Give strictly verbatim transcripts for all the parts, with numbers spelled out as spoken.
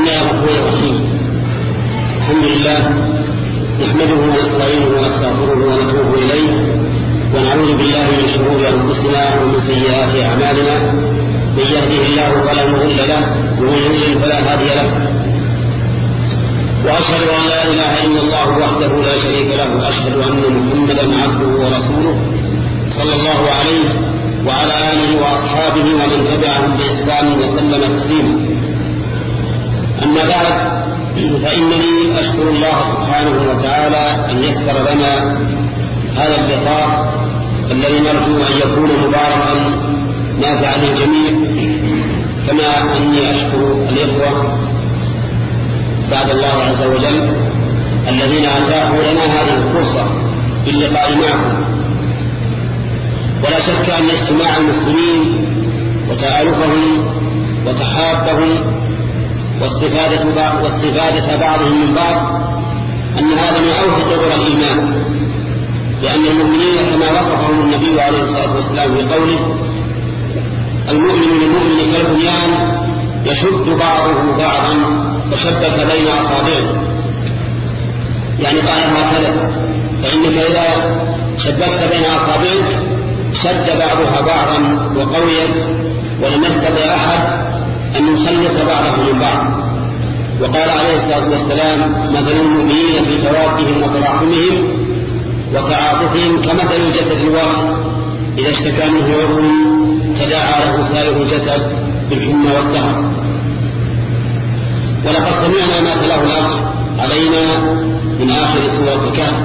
الله الرحمن الرحيم. الحمد لله نحمده ونستعينه ونستغفره ونتوب إليه ونعوذ بالله من شرور أنفسنا ومن سيئات أعمالنا، من يهده الله فلا مضل له ومن يضلل فلا هادي له، وأشهد أن لا إله إلا الله وحده لا شريك له، وأشهد أن محمدا عبده ورسوله صلى الله عليه وعلى آله وأصحابه ومن تبعهم بإحسان وسلم تسليما. أما بعد، فإنني أشكر الله سبحانه وتعالى أن يسر لنا هذا اللقاء الذي نرجو أن يكون مباركا نافعا للجميع، كما أني أشكر الإخوة بعد الله عز وجل الذين أتاحوا لنا هذه الفرصة باللقاء معكم. ولا شك أن اجتماع المسلمين وتآلفهم وتحابهم واستفادة, واستفادة بعضهم من بعض أن هذا من أوثق طرق الإيمان، لأن المؤمنين كما وصفهم النبي عليه الصلاة والسلام بقوله: المؤمن للمؤمن كالبنيان يشد بعضه بعضا وشبك بين أصابعه. يعني قال هكذا: فإنك إذا شبكت بين أصابعك شد بعضها بعضا وقويت، ولم يستطع أحد أن يخلص بعضه من بعض. وقال عليه الصلاة والسلام: مثل المؤمنين في توادهم وتراحمهم وتعاطفهم كمثل الجسد الواحد إذا اشتكى منه عضو تداعى له سائر الجسد بالحمى والسهر. ولقد سمعنا ما تلاه الأخ علينا من آخر سورة الكهف،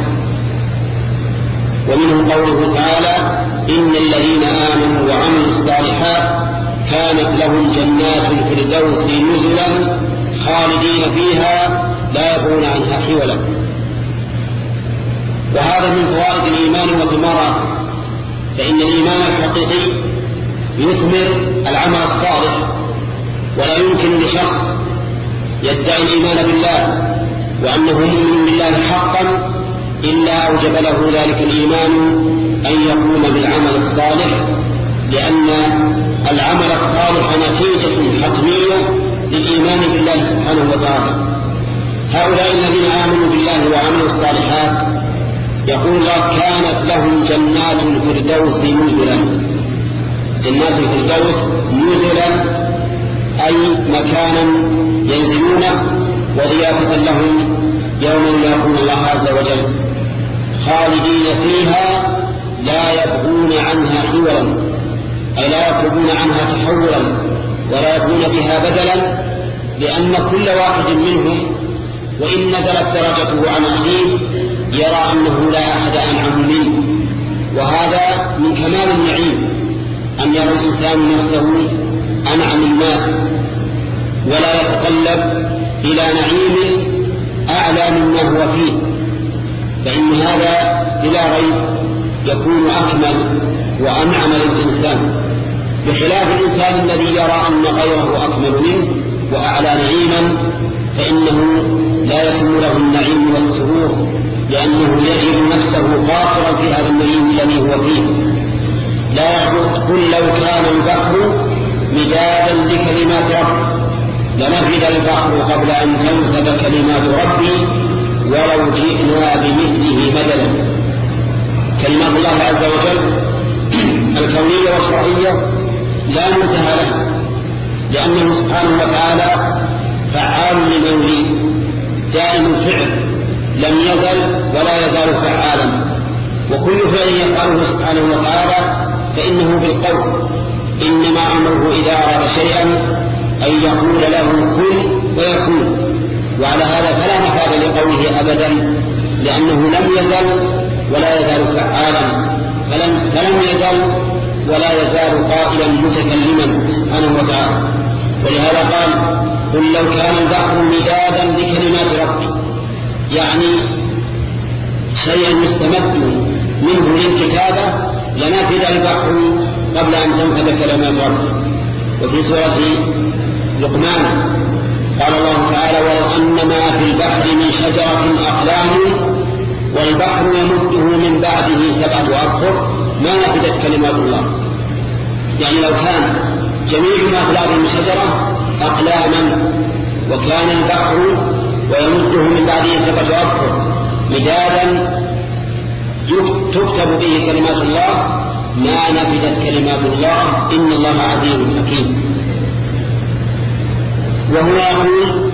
ومنه قوله تعالى: إن الذين آمنوا وعملوا الصالحات كانت لهم جنات الفردوس نزلا خالدين فيها لا يبغون عنها حولا. وهذا من فوائد الإيمان وثمراته، فإن الإيمان الحقيقي يثمر العمل الصالح، ولا يمكن لشخص يدعي الإيمان بالله وأنه مؤمن بالله حقا إلا أوجب له ذلك الإيمان أن يقوم بالعمل الصالح، لأن العمل الصالح نتيجة حتمية للإيمان بالله سبحانه وتعالى. هؤلاء الذين آمنوا بالله وعملوا الصالحات يقول الله: كانت لهم جنات الفردوس نزلا. جنات الفردوس نزلا أي مكانا ينزلونه وضيافة لهم يوم يكون الله عز وجل، خالدين فيها لا يبغون عنها حولا، أي لا يطلبون عنها تحولا ولا يبغون بها بدلا، لأن كل واحد منهم وإن نزلت درجته عن أخيه يرى أنه لا أحد أنعم منه. وهذا من كمال النعيم أن يرى الإنسان نفسه أنعم الناس ولا يتطلب إلى نعيم أعلى مما هو فيه، فإن هذا بلا ريب يكون أكمل وأنعم للإنسان، بخلاف الإنسان الذي يرى أن غيره أكمل منه وأعلى نعيما، فإنه لا يتم له النعيم والسرور، لأنه يجد نفسه قاصرا في هذا النعيم الذي هو فيه. لا يقول: قل لو كان البحر مدادا لكلمات ربي لنفد البحر قبل أن تنفد كلمات ربي ولو جئنا بمثله مددا. كلمات الله عز وجل الكونية والشرعية لا منتهى لها، لأنه سبحانه وتعالى فعال لما يريد، دائم الفعل، لم يزل ولا يزال فعالا، وكل فعل يفعله سبحانه وتعالى فإنه بالقول، إنما أمره إذا أراد شيئا أن يقول له كن ويكون. وعلى هذا فلا مفاد لقوله أبدا، لأنه لم يزل ولا يزال فعالا، فلم, فلم يزل ولا يزال قائلا متكلما سبحانه وتعالى. ولهذا قال: قل لو كان البحر مدادا لكلمات ربي، يعني شيئا مستمد منه للكتابة لنفد البحر قبل أن تنفد كلمات ربي. وفي سورة لقمان قال الله تعالى: ولو أن ما في البحر من شجرة أقلام والبحر يمده من بعده سبعة أبحر ما نفدت كلمات الله. يعني لو كان جميع ما في الأرض من شجرة أقلاما وكان البحر ويمده من بعده سبعة أبحر مدادا تكتب به كلمات الله ما نفذت كلمات الله إن الله عزيز حكيم. وهو يقول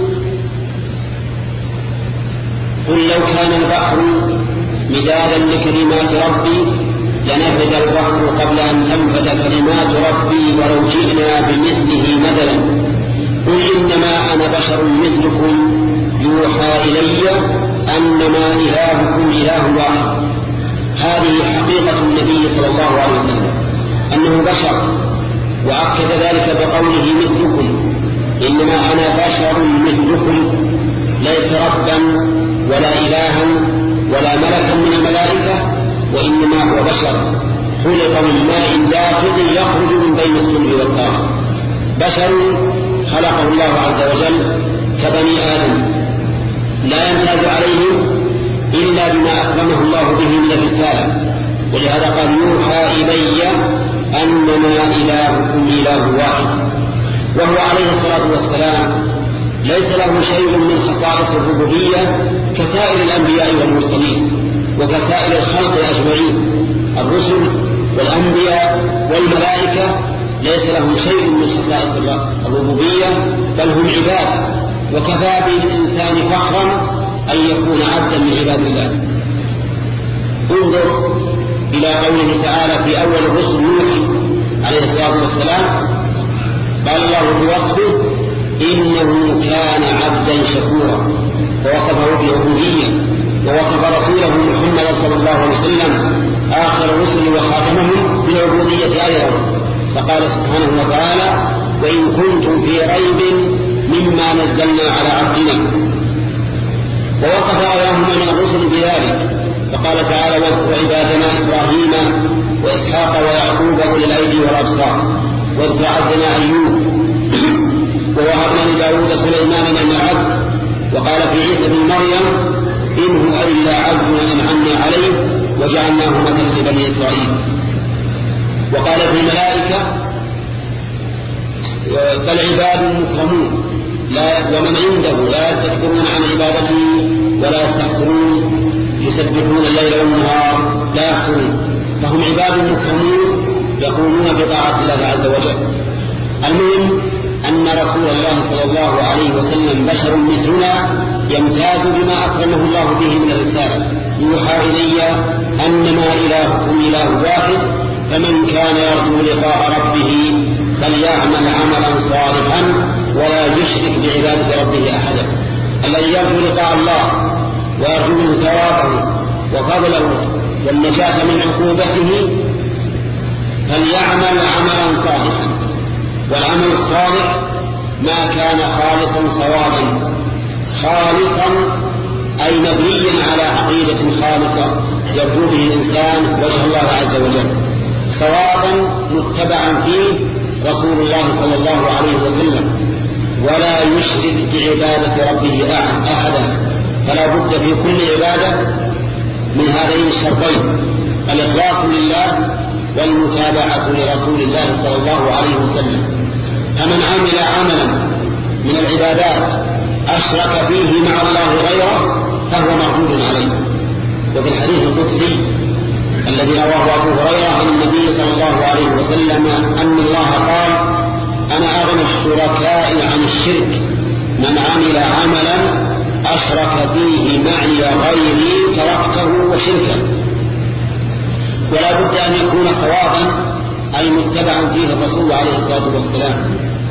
قل لو كان البحر مدادا لكلمات ربي لنفذ البحر قبل أن تنفذ كلمات ربي ولو جئنا بمثله مددا قل إنما أنا بشر مثلكم يوحى إلي أنما إلهكم إله واحد. هذه حقيقة النبي صلى الله عليه وسلم أنه بشر، وأكد ذلك بقوله مثلكم، إنما أنا بشر مثلكم، ليس ربا ولا إلها ولا ملكا من الملائكة، وإنما هو بشر خلق من ماء دافق يخرج من بين الصلب والتراب. بشر خلقه الله عز وجل كبني آدم لا يمتاز عليهم إلا بما أكرمه الله به من الرسالة، ولهذا قال يوحى إلي أنما إلهكم إله واحد. وهو عليه الصلاة والسلام ليس له شيء من خصائص الربوبية كسائر الأنبياء والمرسلين وكسائر الخلق أجمعين. الرسل والأنبياء والملائكة ليس لهم شيء من خصائص الربوبية، بل هم عباد، وكفى بالإنسان فخرا أن يكون عبدا من عباد الله. انظر إلى قوله تعالى في أول الرسل نوح عليه الصلاة والسلام قال الله بوصفه إنه كان عبدا شكورا، ووصفه بالعبودية، ووصف رسوله محمد صلى الله عليه وسلم آخر الرسل وخاتمهم بالعبودية أيضا، فقال سبحانه وتعالى وإن كنتم في ريب مما نزلنا على عبدنا. ووصف أيامهم من الرسل بذلك فقال تعالى واذكر عبادنا إبراهيم وإسحاق ويعقوب أولي الأيدي والأبصار واذكر عبدنا أيوب ووهبنا لداود سليمان نعم العبد. وقال في عيسى بن مريم إن هو إلا عبد أنعمنا عليه وجعلناه مثلا لبني إسرائيل. وقال في الملائكة بل عباد مكرمون لا ومن عنده لا يستكبرون عن عبادته ولا يستحسرون يسبحون الليل والنهار لا يحسرون، فهم عباد مكرمون يقومون بطاعة الله عز وجل. المهم أن رسول الله صلى الله عليه وسلم بشر مثلنا يمتاز بما أكرمه الله به من الرسالة. يوحى إلي أنما إلهكم إله واحد فمن كان يرجو لقاء ربه فليعمل عملا صالحا ولا يشرك بعبادة ربه أحدا. الذي يرجو لقاء الله ويرجو منه ثوابه وفضله والنجاة من عقوبته فليعمل عملا صالحا، والعمل الصالح ما كان خالصا صوابا، خالصا أي مبنيا على عقيدة خالصة يرجو به الإنسان وجه الله عز وجل، صوابا متبعا فيه رسول الله صلى الله عليه وسلم، ولا يشرك بعبادة ربه أحدا. فلا بد في كل عبادة من هذين الشرطين الإخلاص لله والمتابعة لرسول الله صلى الله عليه وسلم. فمن عمل عملا من العبادات أشرك فيه مع الله غيره فهو مردود عليه. وفي الحديث القدسي الذي رواه أبو هريرة عن النبي صلى الله عليه وسلم أن الله قال أنا أغنى الشركاء عن الشرك من عمل عملا أشرك فيه معي غيري تركته وشركه. ولا بد أن يكون صوابا أي متبعا فيه الرسول عليه الصلاة والسلام.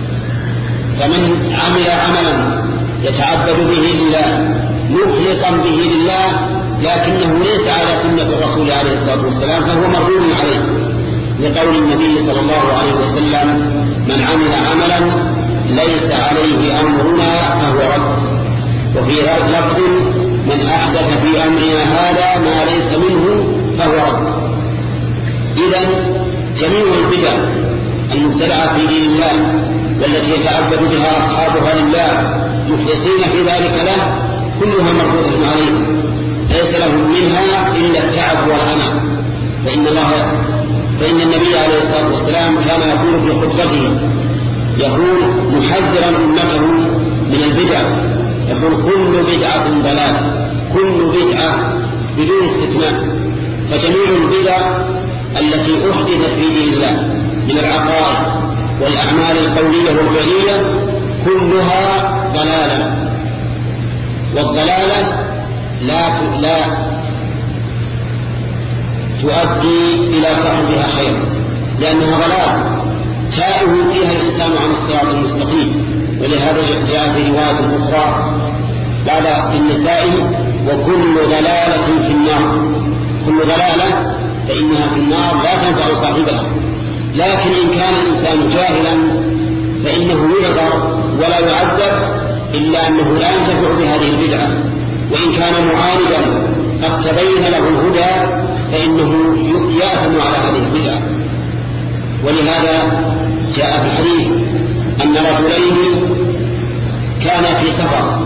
فمن عمل عملا يتعبد به لله مخلصا به لله لكنه ليس على سنة الرسول عليه الصلاة والسلام فهو مردود عليه، لقول النبي صلى الله عليه وسلم من عمل عملا ليس عليه أمرنا فهو رد. وفي هذا اللفظ من أحدث في أمرنا هذا ما ليس منه فهو رد. إذن جميع البدع المبتدعة في دين الله والتي يتعبد بها أصحابها لله مخلصين في ذلك له كلها مردودة عليه، ليس لهم منها إلا التعب والعناء. فإن الله فإن النبي عليه الصلاة والسلام كان يقول في خطبته يقول محذرا أمته من البدع، يقول كل بدعة ضلالة، كل بدعة بدون استثناء. فجميع البدع التي أحدثت في دين الله من العقائد والأعمال القولية والفعلية كلها ضلالة، والضلالة لا لا تؤدي إلى صاحبها خير، لأنها ضلالة تائه فيها الإسلام عن الصراط المستقيم. ولهذا جاء في رواية أخرى قال في النساء: وكل ضلالة في النار. كل ضلالة فإنها في النار لا تنفع صاحبها. لكن إن كان الإنسان جاهلا فإنه يعذر ولا يعذب، إلا أنه لا ينتفع بهذه البدعة. وإن كان معارضا قد تبين له الهدى فإنه يأثم على هذه البدعة. ولهذا جاء في الحديث أن رجلين كانا في سفر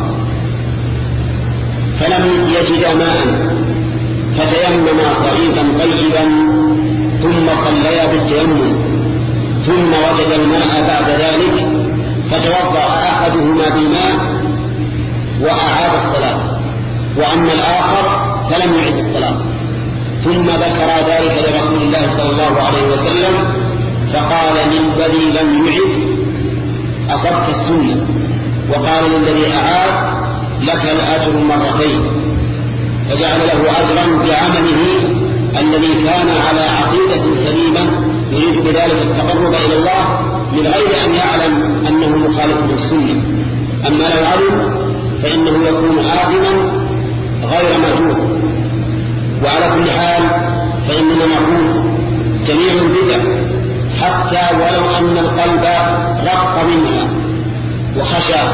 فلم يجدا ماء فتيمما صعيدا طيبا ثم صليا بالتيمم، ثم وجد الماء بعد ذلك فتوضأ أحدهما بالماء وأعاد الصلاة، وأما الآخر فلم يعد الصلاة. ثم ذكر ذلك لرسول الله صلى الله عليه وسلم فقال للذي لم يعد: أصبت السنة. وقال للذي أعاد: لك الأجر مرتين. فجعل له أجرا بعمله الذي كان على عقيدة سليمة يريد بذلك التقرب إلى الله من غير أن يعلم أنه مخالف للسنة. أما لو علم فإنه يكون آثما غير مأجور. وعلى كل حال فإننا نقول جميع البدع حتى ولو أن القلب رق منها وخشى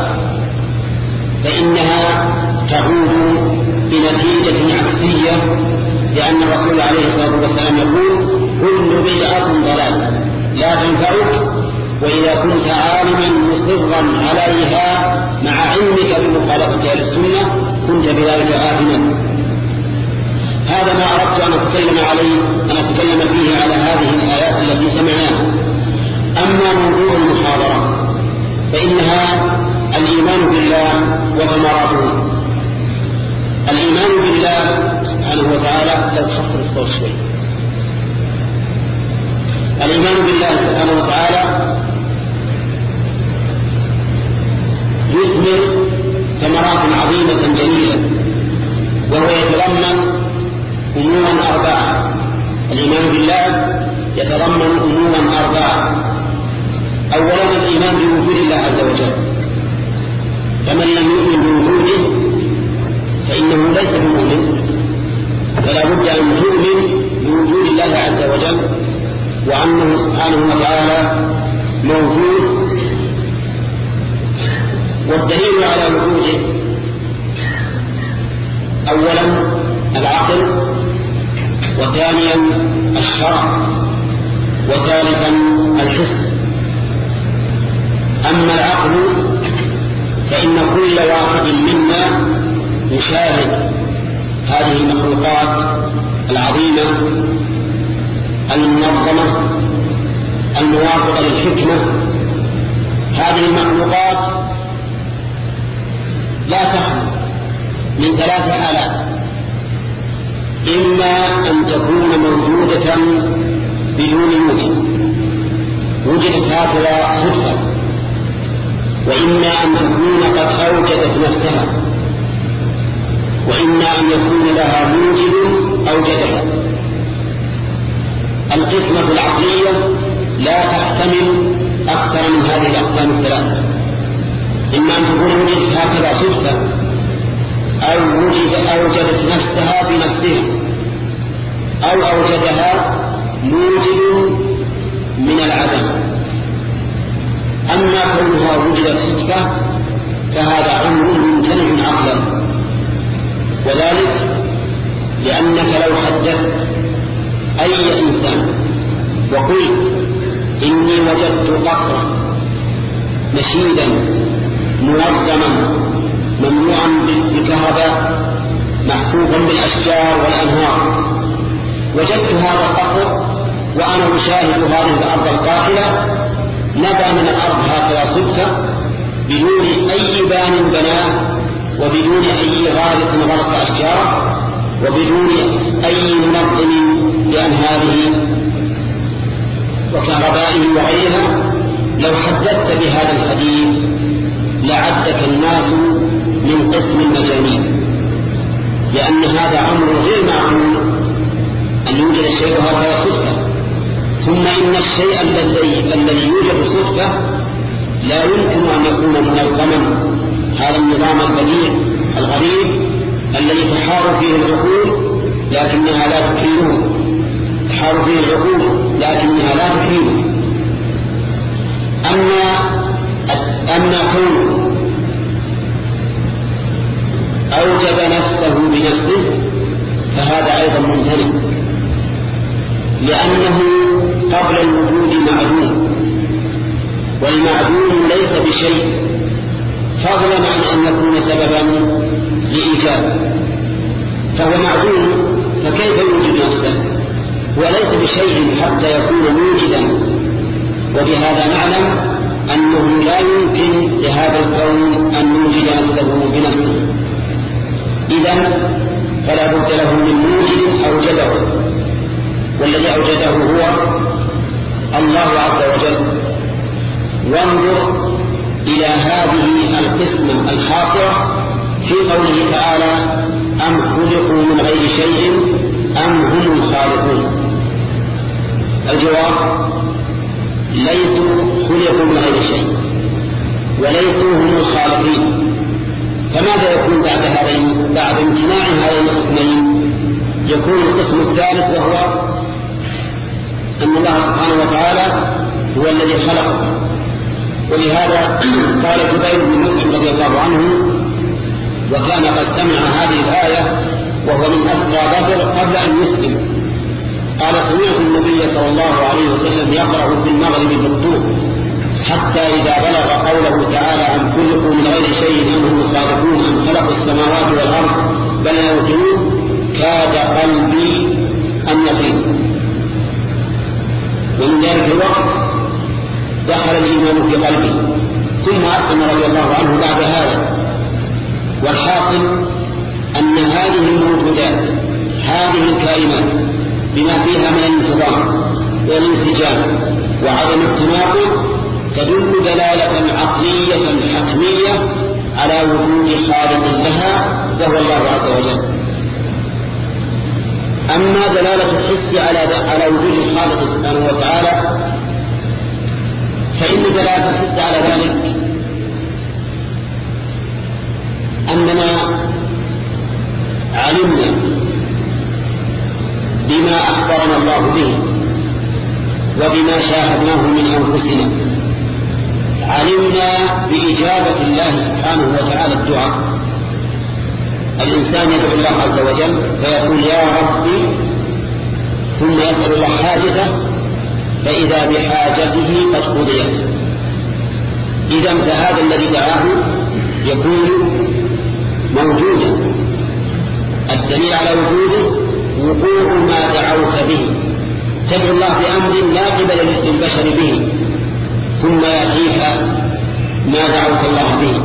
فإنها تعود بنتيجة عكسية، لأن الرسول عليه الصلاة والسلام يقول: كل بدعة ضلال لا تنفعك، وإذا كنت عالما مصرا عليها مع علمك بمخالفتها للسنة كنت بذلك آثما. هذا ما أردت أن أتكلم عليه أن أتكلم فيه على هذه الآيات التي سمعناها. أما موضوع المحاضرة فإنها الإيمان بالله وثمراته. الإيمان بالله سبحانه وتعالى لا تخفر الصوت شوي. الإيمان بالله سبحانه وتعالى يثمر ثمرات عظيمة جميلة، وهو يتضمن أمورا أربعة. الإيمان بالله يتضمن أمورا أربعة. أولا الإيمان بوجود الله عز وجل، فمن لم يؤمن بوجوده فإنه ليس بمؤمن، فلا بد أن نؤمن بوجود الله عز وجل وأنه سبحانه وتعالى موجود. والدليل على وجوده أولا العقل، وثانيا الشرع، وثالثا الحس. أما العقل فإن كل واحد منا يشاهد هذه المخلوقات العظيمة المنظمة الموافقة للحكمة. هذه المخلوقات لا تخلو من ثلاث حالات: إما أن تكون موجودة بدون وجود، وجدت هكذا صدفة، وإما أن تكون قد أوجدت نفسها، وإما أن يكون لها موجد أوجدها. القسمة العقلية لا تحتمل أكثر من هذه الأقسام الثلاثة: إما أن تكون وجدت هكذا صدفة، أو وجد أوجدت نفسها بنفسها، أو أوجدها موجد من العدم. أما كونها وجدت صدفة فهذا أمر ممتنع عقلا، وذلك لأنك لو حدثت أي إنسان وقلت: إني وجدت قصرا نشيدا منظما ممنوعا بالكهرباء محفوظا بالأشجار والأنهار، وجدت هذا القصر وأنا أشاهد هذه الأرض القاحلة، نبى من الأرض هكذا صدفة، بدون أي بان بناه، وبدون أي غارس غرس أشجار، وبدون أي منظم لأنهاره وكهربائه وغيرها، لو حدثت بهذا الحديث لعدك الناس من قسم المجانين، لأن هذا أمر غير معقول أن يوجد الشيء هكذا صدفة. ثم إن الشيء الذي الذي يوجد صدفة لا يمكن أن يكون منظما. هذا النظام البديع الغريب الذي تحار فيه العقول لكنها لا تحيله، تحار فيه العقول لكنها لا تحيله. أما أما كونه أوجب نفسه بنفسه فهذا أيضا ممتنع، لأنه قبل الوجود معدوم، والمعدوم ليس بشيء فضلا عن أن يكون سببا لإيجاد، فهو معدوم فكيف يوجد نفسه؟ وليس بشيء حتى يكون موجدا. وبهذا نعلم أنه لا يمكن لهذا الكون أن يوجد نفسه بنفسه، إذن فلا بد له من موجد أوجده، والذي أوجده هو الله عز وجل. وانظر إلى هذه القسمة الحاصرة في قوله تعالى: أم خلقوا من غير شيء أم هم الخالقون. الجواب: ليسوا خلقوا من غير شيء وليسوا هم الخالقين. فماذا يكون بعد هذين بعد امتناع هذين القسمين؟ يكون القسم الثالث، وهو أن الله سبحانه وتعالى هو الذي خلق. ولهذا قال جبير بن مطعم رضي الله عنه وكان قد سمع هذه الآية وهو من أسرى بدر قبل أن يسلم، قال: سمعت النبي صلى الله عليه وسلم يقرأ في المغرب بالطور حتى إذا بلغ قوله تعالى: أم خلقوا من غير شيء أم هم الخالقون أم خلقوا السماوات والأرض بل لا يوقنون، كاد قلبي أن يطير. ومن ذلك الوقت دخل الإيمان في قلبه، ثم أسلم رضي الله عنه بعد هذا. والحاصل أن هذه الموجودات، هذه الكائنات بما فيها من الانتظام والانسجام وعدم التناقض تدل دلالة عقلية حتمية على وجود خالق لها وهو الله عز وجل. أما دلالة الحس على على وجود الخالق سبحانه وتعالى فإن دلالة الحس على ذلك أننا علمنا بما أخبرنا الله به وبما شاهدناه من أنفسنا، علمنا بإجابة الله سبحانه وتعالى الدعاء. الإنسان يدعو الله عز وجل فيقول: يا ربي، ثم يسأل الله حاجته فإذا بحاجته قد قضيت. إذن فهذا الذي دعاه يكون موجودا. الدليل على وجوده وقوع ما دعوت به. تدعو الله بأمر لا قبل للبشر به، ثم يأتيك ما دعوت الله به.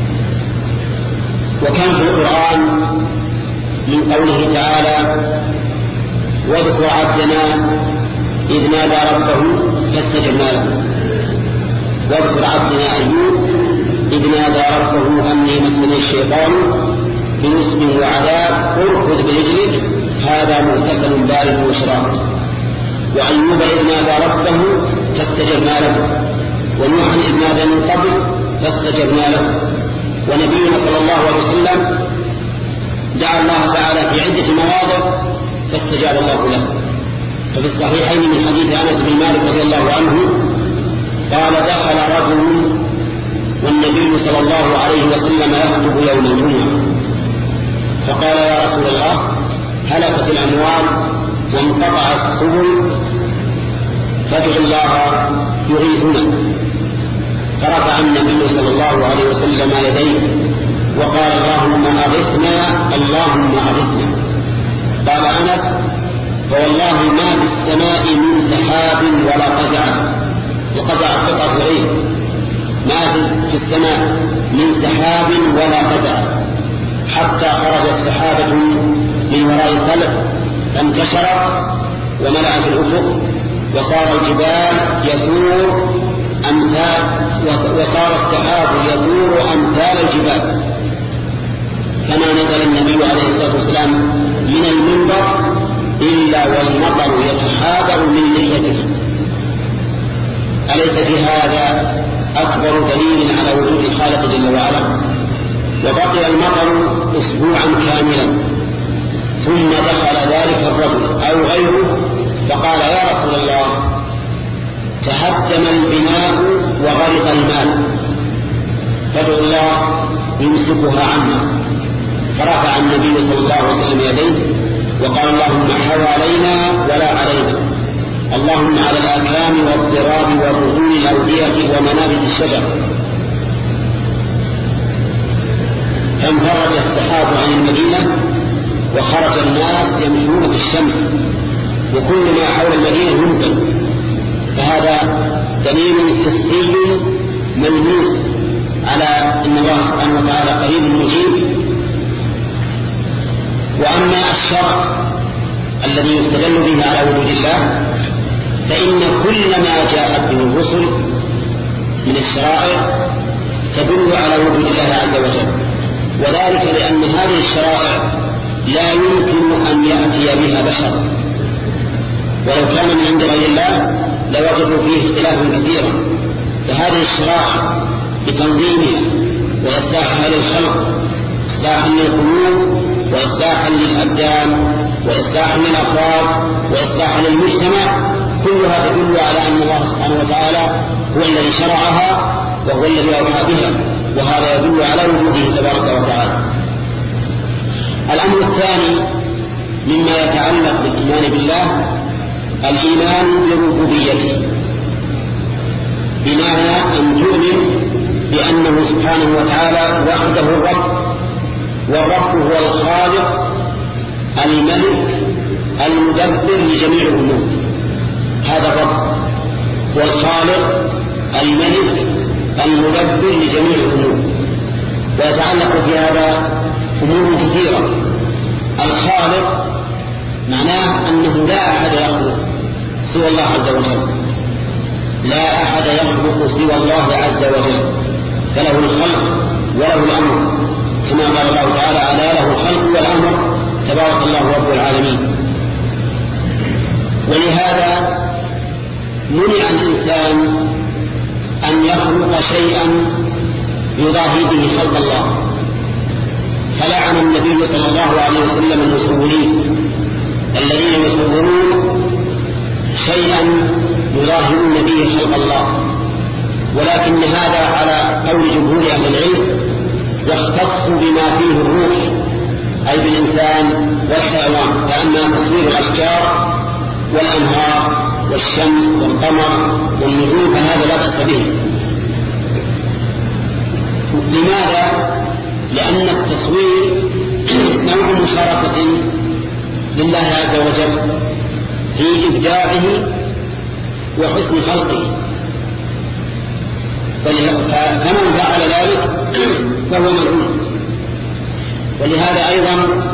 وكان في القرآن من قوله تعالى: واذكر عبدنا إذ نادى ربه فاستجبنا له. واذكر عبدنا أيوب إذ نادى ربه أني مسني الشيطان بنصب وعذاب اركض برجلك هذا مغتسل بارد وشراب. وأيوب إذ نادى ربه فاستجبنا له. ونوحا إذ نادى من قبل فاستجبنا له. ونبينا صلى الله عليه وسلم دعا الله تعالى في عدة مواضع فاستجاب الله له. ففي الصحيحين من حديث أنس بن مالك رضي الله عنه قال: دخل رجل والنبي صلى الله عليه وسلم يخطب يوم الجمعة فقال: يا رسول الله، هلكت الأموال وانقطع السبل فادع الله يغيثنا. فرفع النبي صلى الله عليه وسلم يديه وقال: اللهم أغثنا اللهم أغثنا. قال أنس: فوالله ما في السماء من سحاب ولا قزع. وقزع قطعة غيث ما في السماء من سحاب ولا قزع، حتى خرجت سحابة من وراء الخلق فانتشرت وملأت الأفق، وصار الجبال يثور أمثال وصار السحاب يثور أمثال الجبال. كما نزل النبي عليه الصلاة والسلام من المنبر إلا والمطر يتحاذر من لحيته. أليس في هذا أكبر دليل على وجود الخالق جل وعلا؟ وبقي المطر أسبوعا كاملا، ثم دخل ذلك الرجل أو غيره فقال: يا رسول الله، تهدم البناء وغرق المال، فادعو الله يمسكها عنا. فرفع النبي صلى الله عليه وسلم يديه وقال: اللهم حوالينا ولا علينا، اللهم على الآكام والضراب وبطون الأودية ومنابت الشجر. فانفرج السحاب عن المدينة وخرج الناس يمشون في الشمس، وكل ما حول المدينة ممكن. فهذا دليل حسي ملموس على أن الله سبحانه وتعالى قريب مجيب. وأما الشرع الذي يستدل به على وجود الله، فإن كل ما جاءت به الرسل من الشرائع تدل على وجود الله عز وجل، وذلك لأن هذه الشرائع لا يمكن أن يأتي بها بشر، ولو كان من عند غير الله لوجدوا فيه اختلافا كثيرا. فهذه الشرائع بتنظيمها وإصلاحها للخلق، إصلاحا للقلوب وإصلاحا للأبدان وإصلاحا للأفراد وإصلاحا للمجتمع، كلها تدل على أن الله سبحانه وتعالى هو الذي شرعها وهو الذي أوحى بها، وهذا يدل على وجوده تبارك وتعالى. الأمر الثاني مما يتعلق بالإيمان بالله الإيمان بربوبيته، بمعنى أن تؤمن بأنه سبحانه وتعالى وحده الرب، والرب هو الخالق الملك المدبر لجميع الأمور. هذا الرب هو الخالق الملك المدبر لجميع الأمور، ويتعلق في هذا أمور كثيرة. الخالق معناه أنه لا أحد يخلق سوى الله عز وجل، لا أحد يخلق سوى الله عز وجل، فله الخلق وله الأمر، كما قال الله تعالى: ألا له الخلق والأمر تبارك الله رب العالمين. ولهذا منع الإنسان أن يخلق شيئا يضاهي به خلق الله، فلعن النبي صلى الله عليه وسلم المصورين الذين يصورون شيئا يضاهون به خلق الله. ولكن هذا على قول جمهور أهل العلم يختص بما فيه الروح، أي بالإنسان والحيوان، لأن تصوير الأشجار والأنهار والشمس والقمر والنجوم فهذا لا بأس به. لماذا؟ لأن التصوير نوع مشاركة لله عز وجل في إبداعه وحسن خلقه، فمن فعل ذلك فهو ملعون. ولهذا أيضا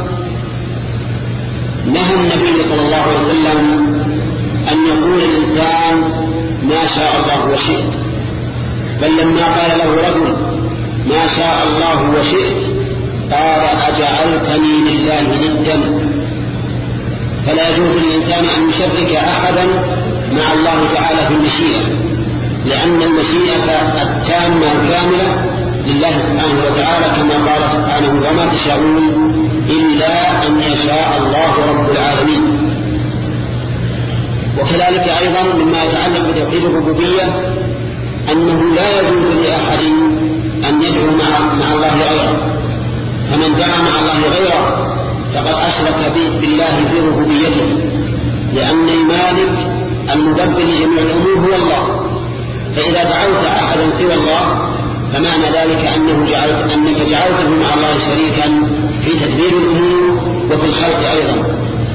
نهى النبي صلى الله عليه وسلم أن يقول الإنسان ما شاء الله وشئت، بل لما قال له رجل ما شاء الله وشئت قال: أجعلتني لله ندا. فلا يجوز للإنسان أن يشرك أحدا مع الله تعالى في المشيئة، لأن المشيئة التامة الكاملة لله سبحانه وتعالى، كما قال سبحانه: وما تشاءون إلا أن يشاء الله رب العالمين. وكذلك أيضا مما يتعلق بتوحيد الربوبية أنه لا يجوز لأحد أن يدعو مع, مع الله غيره، فمن دعا مع الله غيره فقد أشرك بالله في ربوبيته، لأن المالك المدبر لجميع الأمور هو الله. فإذا دعوت أحدا سوى الله فمعنى ذلك أنه جعلت أنك جعلته مع الله شريكا في تدبير الأمور وفي الخلق أيضا.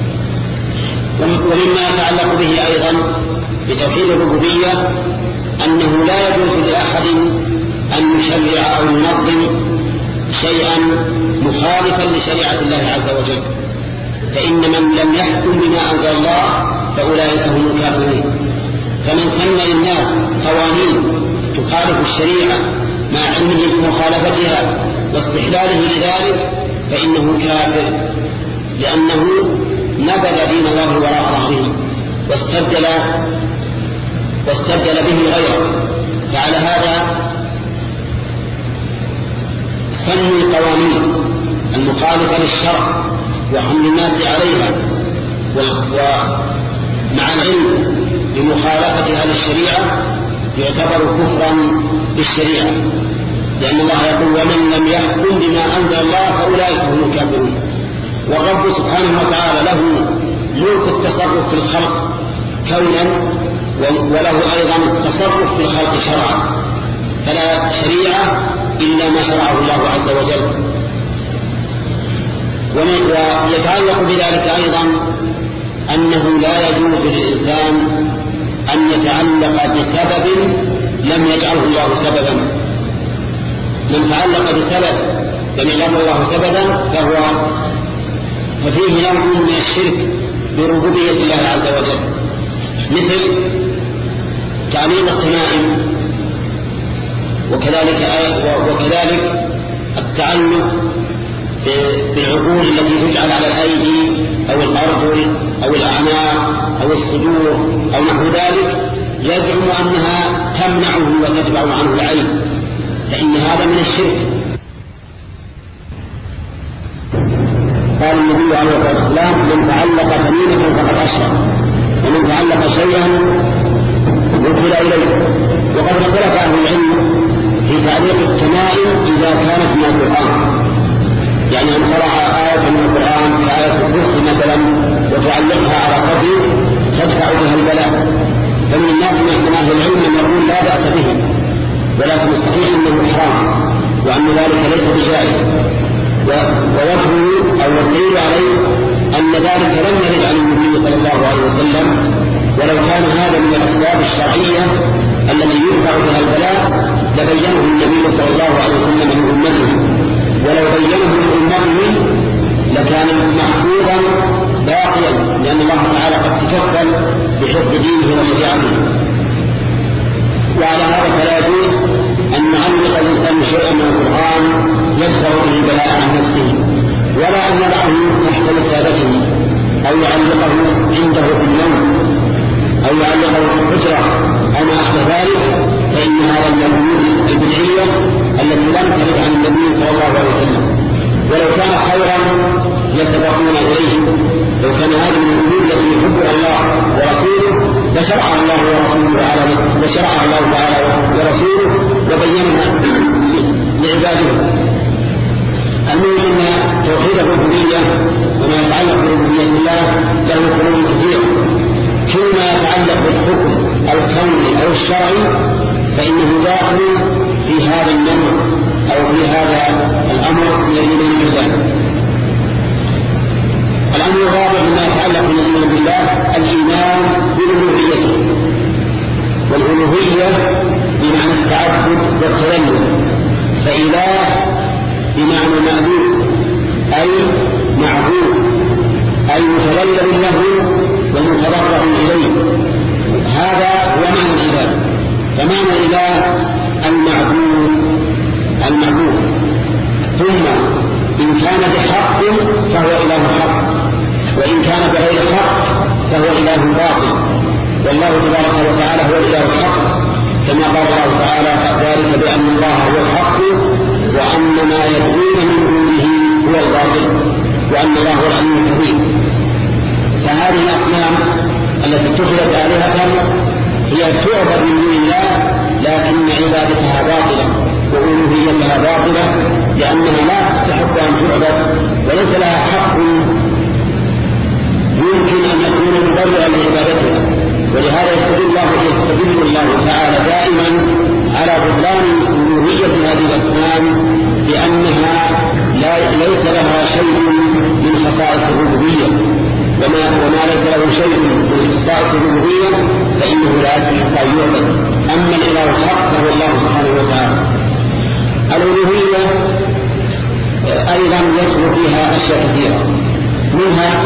ومما يتعلق به أيضا بتوحيد الربوبية أنه لا يجوز لأحد أن يشرع أو ينظم شيئا مخالفا لشريعة الله عز وجل، فإن من لم يحكم بما أنزل الله فأولئك هم الكافرون. فمن سن للناس قوانين تخالف الشريعة مع علمه بمخالفتها واستحلاله لذلك فإنه كافر، لأنه نبذ دين الله وراء ظهره واستبدل واستبدل به غيره. فعلى هذا سن القوانين المخالفة للشرع وحمل الناس عليها ومع العلم بمخالفتها للشريعة يعتبر كفرا بالشريعة، لأن الله يقول ومن لم يحكم بما أنزل الله فأولئك هم الكافرون. والرب سبحانه وتعالى له ملك التصرف في الخلق كونا وله أيضا التصرف في الخلق شرعا، فلا شريعة إلا ما شرعه الله عز وجل. ويتعلق بذلك أيضا أنه لا يجوز للإنسان أن يتعلق بسبب لم يجعله الله سببا. من تعلق بسبب لم يجعله الله سببا فهو ففيه نوع من الشرك بربوبية الله عز وجل، مثل تعليق التمائم، وكذلك وكذلك التعلق بالعقول التي تجعل على الأيدي أو الأرجل أو الأعناق أو الصدور أو نحو ذلك، يزعم أنها تمنعه وتدفع عنه العين، فإن هذا من الشرك. قال النبي عليه الصلاة والسلام من تعلق تميمة فقد أشرك، ومن تعلق شيئا وكل إليه. وقد اختلف أهل العلم في تعليق التمائم إذا كانت من القرآن، يعني أن ترى آية من القرآن كآية الكرسي مثلا وتعلقها على قبر تدفع بها البلاء، فمن الناس من أهل العلم من يقول لا بأس به، ولكن الصحيح أنه حرام وأن ذلك ليس بجائز. ووجهه أو الدليل عليه أن ذلك لم يرد عن النبي صلى الله عليه وسلم، ولو كان هذا من الأسباب الشرعية التي يرفع بها البلاء لبينه النبي صلى الله عليه وسلم لأمته، ولو بينه لأمته لكان محفوظا باقيا، لأن الله تعالى قد تكفل بحفظ دينه وشريعته. وعلى هذا فلا يجوز أن نعلق الإنسان شيئا من القرآن يدفع به البلاء عن نفسه، ولا أن يضعه تحت مسادته أو يعلقه عنده في النوم أو يعلقه في الحجرة أو ما أشبه ذلك، فإن هذا من الأمور البدعية التي لم ترد عن النبي صلى الله عليه وسلم. ولو كان خيرا لسبقونا إليه، لو كان هذا من الأمور التي يحبها الله ورسوله لشرع الله ورسوله على لشرع الله تعالى ورسوله وبينها لعباده. المهم أن توحيد الربوبية وما يتعلق بربوبية الله له فروع كثيرة، كل ما يتعلق بالحكم الكوني أو الشرعي فإنه داخل في هذا النوع أو في هذا الأمر الذي من الإسلام. الأمر الرابع مما يتعلق بالإيمان بالله الإيمان بالألوهية، والألوهية بمعنى التعبد والتذلل، فإله بمعنى مألوه أي معبود أي متذلل له ومتضرع إليه، هذا هو معنى الإله. فمعنى الإله المعبود المعبود ثم إن كان بحق فهو إله حق، وإن كان بغير حق فهو إله باطل، والله تبارك وتعالى هو إله الحق، كما قال الله تعالى ذلك بأن الله هو الحق وأن ما يدعون من دونه هو الباطل وأن الله هو العلي الكبير. فهذه الأصنام التي اتخذت آلهة هي تعبد من دون الله، لكن عبادتها باطلة وألوهيتها باطلة، لأنها لا تستحق أن تعبد وليس لها حق يمكن أن يكون مضرعا لعبادتها. ولهذا يستدل الله يستدل الله تعالى دائما على بطلان ألوهية هذه الأصنام بأنها لا ليس لها شيء من خصائص الربوبية، وما وما ليس له شيء من خصائص الربوبية فإنه لا يستحق أن يعبد. أما الإله الحق فهو الله سبحانه وتعالى. الألوهية أيضا يدخل فيها أشياء كثيرة، منها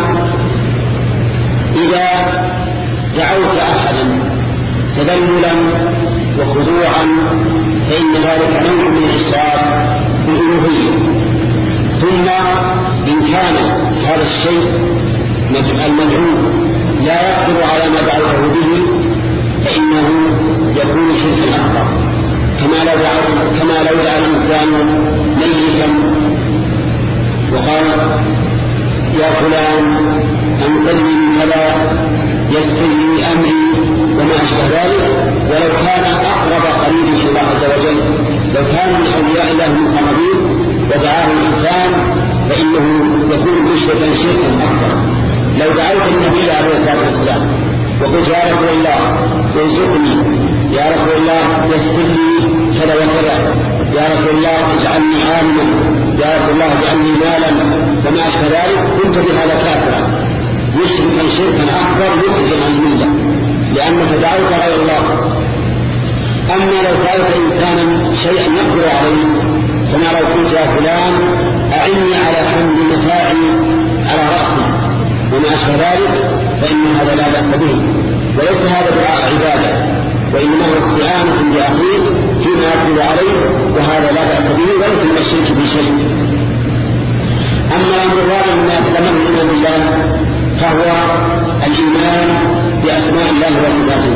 إذا دعوت أحدا تذللا وخضوعا فإن ذلك نوع من الإشراك بالألوهية. ثم إن كان هذا الشيء المدعو لا يقدر على ما دعوته به فإنه يكون شركا أكبر، كما لو دعا كما لو دعا الإنسان ميتا وقال يا فلان أنقذني من كذا يسر لي أمري وما أشبه ذلك، ولو كان أقرب قريب إلى الله عز وجل، لو كان من أولياء الله المقربين ودعاه الإنسان فإنه يكون مشركا شركا أكبر. لو دعوت النبي عليه الصلاة والسلام وقلت يا رسول الله ارزقني، يا رسول الله يسر لي كذا وكذا، يا رسول الله اجعلني عالما، يا رسول الله اجعلني مالا وما أشبه ذلك، كنت بهذا كافرا مشركا شركا أكبر يخرج عن الملة لأنك دعوت غير الله. أما لو دعوت إنسانا شيئا يقدر عليه، كما لو قلت يا فلان أعني على حمل متاعي على رأسي وما أشبه ذلك، فإن هذا لا بأس به، وليس هذا دعاء عبادة، وإنما هو استعانة بأخيه فيما يقدر عليه، وهذا لا بأس به وليس من الشرك بشيء. أما الأمر الرابع مما يتضمنه الإيمان بالله فهو الإيمان بأسماء الله وصفاته.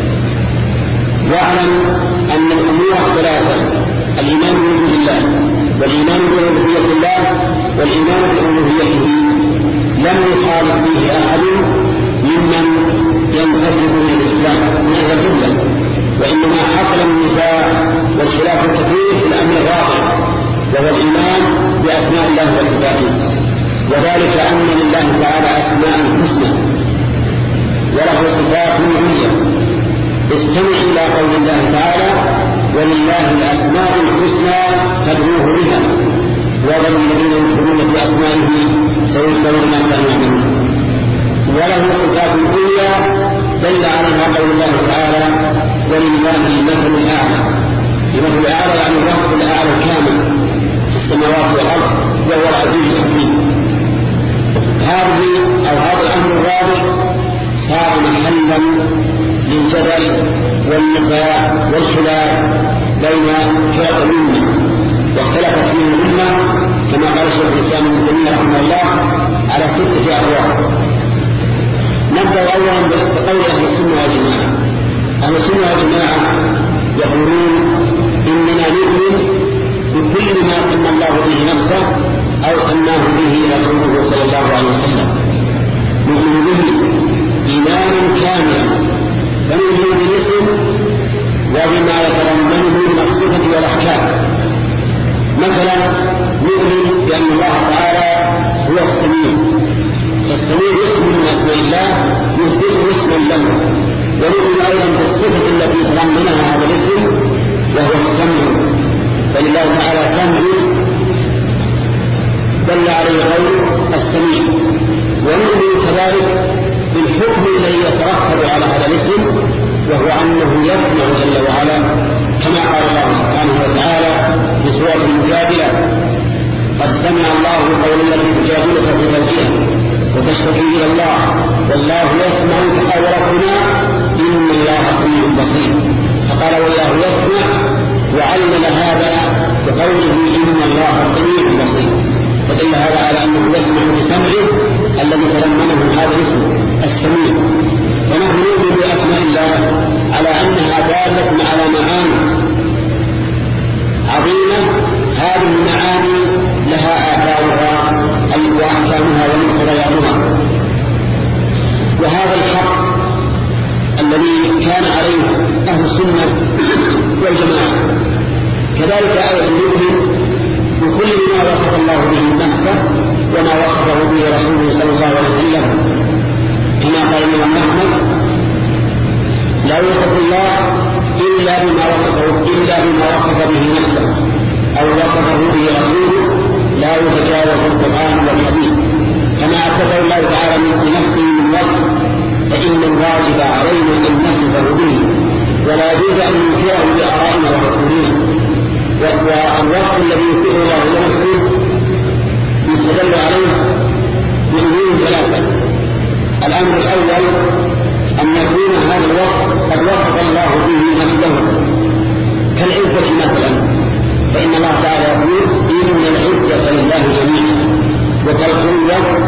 واعلم أن الأمور ثلاثة: الإيمان بوجود الله، والإيمان بربوبية الله، والإيمان بألوهيته، لم يخالف فيه أحد ممن ينتسب إلى الإسلام من أهل الجملة، وإنما حصل النزاع والخلاف الكثير في الأمر الرابع وهو الإيمان بأسماء الله وصفاته، وذلك أن لله تعالى أسماء حسنى وله صفات عليا. استمع إلى قول الله تعالى: ولله الأسماء الحسنى فادعوه بها وذروا الذين يدخلون في أسمائه سيجزون ما كانوا يعملون. وله صفات عليا دل عليها قول الله تعالى: ولله المثل الأعلى. المثل الأعلى يعني الوصف الأعلى الكامل في السماوات والأرض وهو العزيز الحكيم. هذه أو هذا الأمر الرابع صار محلا للجدل والنزاع والخلاف بين فرق الأمة، واختلفت فيه الأمة كما قال شيخ الإسلام ابن تيمية رحمه الله على ستة أبواب. نبدأ أولا بقول أهل السنة والجماعة. أهل السنة والجماعة يقولون إننا نؤمن بكل ما سمى الله به نفسه أو سماه به رسوله صلى الله عليه وسلم، نؤمن به إيمانا كاملا، فنؤمن بالاسم وبما يتضمنه من الصفة والأحكام. مثلا نؤمن بأن الله تعالى هو السميع، فالسميع اسم من أسماء الله يثبت اسما له، ونؤمن أيضا بالصفة التي تضمنها هذا الاسم وهو السمع، فلله تعالى سمع دل عليه قول السميع. ونؤمن كذلك بالحكم الذي يترتب على هذا الاسم وهو أنه يسمع جل وعلا، كما قال الله سبحانه وتعالى في سورة المجادلة: قد سمع الله قول التي تجادلك في زوجها وتشتكي إلى الله والله يسمع تحاوركما إن الله سميع بصير. فقال والله يسمع وعلل هذا بقوله إن الله سميع بصير، فدل هذا على أنه يسمع بسمعه الذي تضمنه هذا الاسم السميع. ونحن نؤمن بأسماء الله على أنها دالة على معاني عظيمة، هذه المعاني لها آثارها وأحكامها ومقتضياتها، وهذا الحق الذي كان عليه أهل السنة والجماعة. كذلك أيضا نؤمن بكل ما وصف الله به نفسه وما وصفه به رسوله صلى الله عليه وسلم، كما قال الإمام أحمد: لا يوصف الله إلا بما وصفه إلا بما وصف به نفسه أو وصفه به رسوله، لا يتجاوز القرآن والحديث. كما أثبت الله تعالى من نفسه من وصف فإن الواجب علينا أن نصفه به، ولا يجوز أن ننكره بآرائنا وحكمنا. والوصف الذي يثبته الله لنفسه يستدل عليه بأمور ثلاثة. الأمر الأول أن يكون هذا الوصف قد وصف الله به نفسه كالعزة مثلا، فإن الله تعالى يقول إن العزة لله جميعا، وكالقوة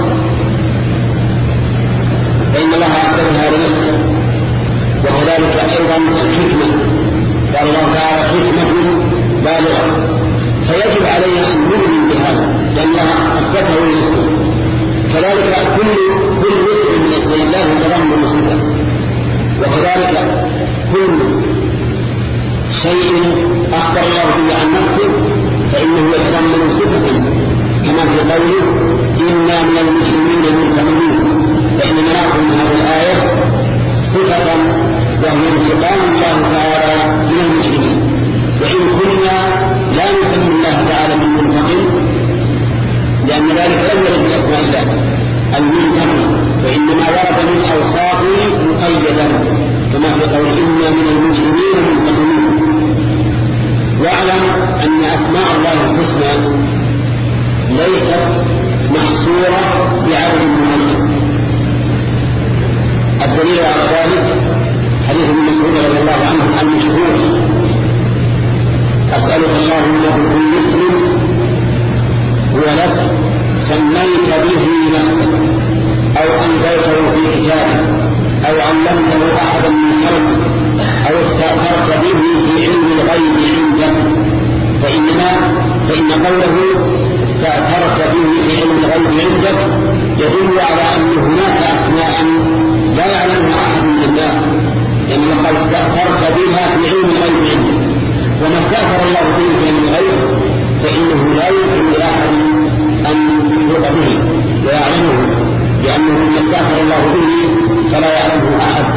فإن الله أعطاها لنفسه، وكذلك أيضا الحكمة قال الله تعالى حكمة بالغة، فيجب علينا أن نؤمن بهذا لأن الله أثبته لنفسه. كذلك كل كل اسم من اسم الله يتضمن صفة، وكذلك كل شيء أخبر الله به عن نفسه فإنه يتضمن صفة، كما في قوله إنا من المسلمين المنتقمين، فإننا نأخذ من هذه الآية صفة وهي انتقام الله تعالى من المسلمين. وإن كنا لا نسمي الله تعالى بالمنتقم لأن ذلك لم يرد من أسماء الله المنتقم، وإنما ورد من أوصافه مقيدا كما في قول إنا من المسلمين المنتقمين. واعلم أن أسماء الله الحسنى ليست محصورة بعدد معين. الدليل على ذلك حديث ابن مسعود رضي الله عنه المشهور أسألك اللهم بكل اسم هو لك سميت به نفسك أو أنزلته في كتابك أو علمته أحدا من خلقك أو استأثرت به في علم الغيب عندك. فإنما فإن قوله استأثرت به في علم الغيب عندك يدل على أن هناك أسماء لا يعلمها أحد من الناس، لأن قد استأثرت بها في علم الغيب عندك، وما استأثر الله به في علم الغيب فإنه لا يمكن لأحد أن يحيط به ويعلمه، لأنه ما استأثر الله به فلا يعلمه أحد.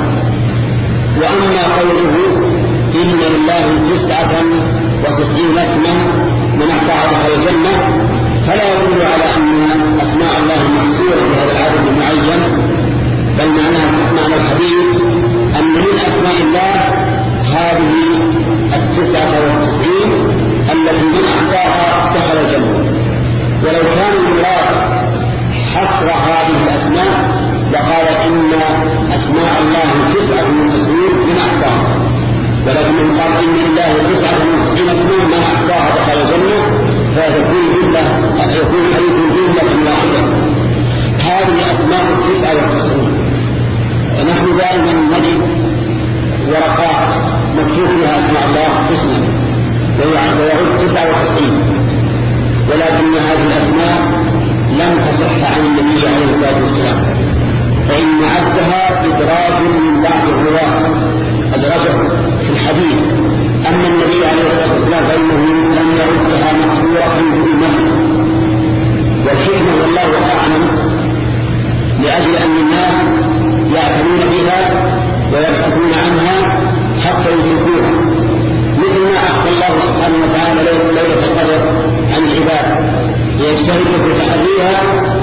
وأما قوله إن لله تسعة وتسعين اسما من أحصاها دخل الجنة فلا يدل على أن أسماء الله محصورة بهذا العدد المعين، بل معناه معنى الحديث أن من أسماء الله هذه التسعة والتسعين التي من أحصاها دخل الجنة. ولو كان المراد حصر هذه الأسماء لقال إن أسماء الله تسعة وتسعين من أحصاها، ولكن قال إن لله تسعة وتسعين اسما من أحصاها دخل الجنة، فيكون جملة يكون حديث جملة واحدة. هذه أسماء التسعة والتسعين نحن دائما نجد ورقات مكتوب فيها أسماء الله حسنى ويعود تسعة وتسعين، ولكن هذه الأسماء لم تصح عن النبي عليه الصلاة والسلام، فإن عدها إدراج من بعض الرواة أدرجه في الحديث. أما النبي عليه الصلاة والسلام فإنه لم يعدها مقصورة بالمثل، والحكمة والله أعلم لأجل أن الناس يعتنون بها ويبحثون عنها حتى يدركوها، مثل ما أخبر الله سبحانه وتعالى ليلة القدر عن العباد ليجتهدوا في تحريها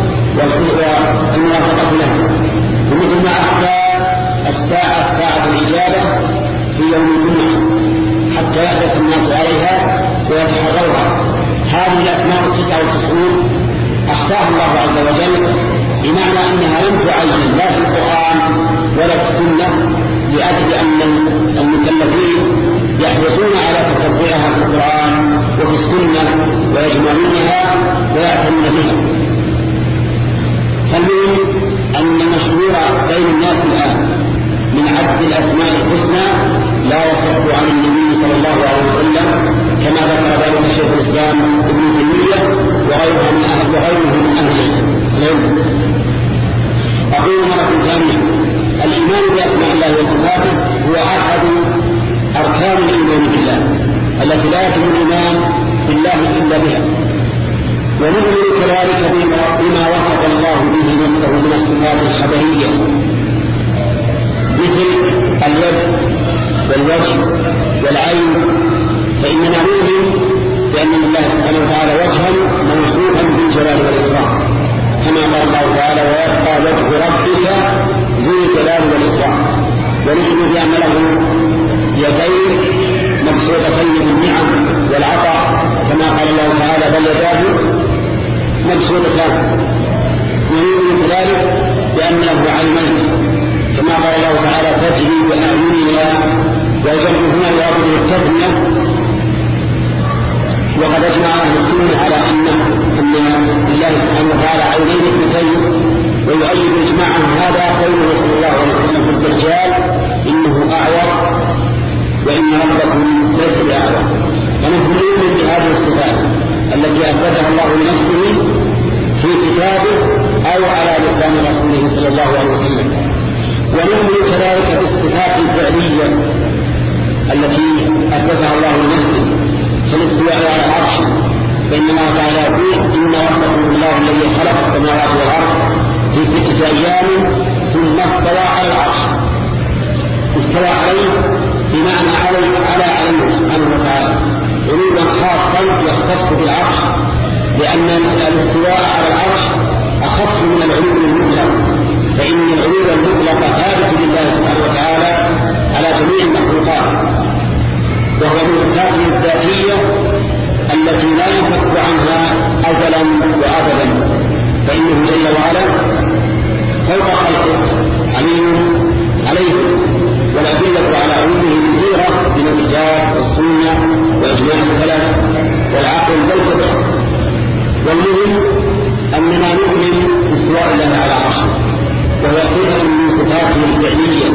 والموافقة لها، ومثل ما أخبر الساعة ساعة الإجابة في يوم الجمعة حتى يحدث الناس عليها ويتحررها. هذه الأسماء التسعة والتسعون أحصاها الله عز وجل، بمعنى أنها لم تعين لا في القرآن ولا في السنة، لأجل أن المكلفين يحرصون على تطبيقها في القرآن وفي السنة ويجمعونها ويعتنون بها. فالمهم أن مشهور بين الناس الآن من عد الأسماء الحسنى لا يصح عن النبي صلى الله عليه وسلم، كما ذكر ذلك شيخ الإسلام ابن تيمية وغيره من أهل وغيره من أهل العلم. أقول مرة ثانية الإيمان بأسماء الله وصفاته هو أحد أركان الإيمان بالله التي لا يتم الإيمان بالله إلا بها، ونؤمن كذلك بما وصف الله به نفسه من الصفات الخبرية مثل اليد والوجه والعين، فإننا نؤمن بأن الله سبحانه وتعالى وجها موصوفا بالجلال والإكرام، كما قال الله تعالى ويبقى وجه ربك ذو الجلال والإكرام. ونؤمن بأن له يدين مبسوطتين بالنعم والعطاء مبسوطتان، ونؤمن بذلك بأن له عينين كما قال الله تعالى تجري بأعيننا، والجمع هنا يراد التثنية. وقد أجمع أهل السنة على أن أن الله سبحانه وتعالى عينين اثنتين، ويؤيد إجماعهم هذا قوله صلى الله عليه وسلم في الدجال إنه أعور وإن ربكم ليس بأعور. ونحن نؤمن بهذه الصفات التي أثبتها الله لنفسه في كتابه أو على لسان رسوله صلى الله عليه وسلم. ونؤمن كذلك بالصفات الفعلية التي أثبتها الله لنفسه كالاستواء على العرش، فإن الله تعالى يقول إن ربكم الله الذي خلق السماوات والأرض في ستة أيام ثم استوى على العرش. استوى عليه بمعنى عليه على عليه سبحانه وتعالى علوا خاصا يختص بالعرش، لأن الاستواء على العرش أخص من العلو المطلق، فإن العلو المطلق ثابت لله سبحانه وتعالى على جميع المخلوقات، وهو من صفاته الذاتية التي لا ينفك عنها أزلا وأبدا، فإنه جل وعلا فوق خلقه عليم عليه، والأدلة على علمه كثيرة من الكتاب والسنة وإجماع السلف والعقل والفطر. والمهم أننا نؤمن باستواء الله على عرشه، وهو صفة من صفاته الفعلية،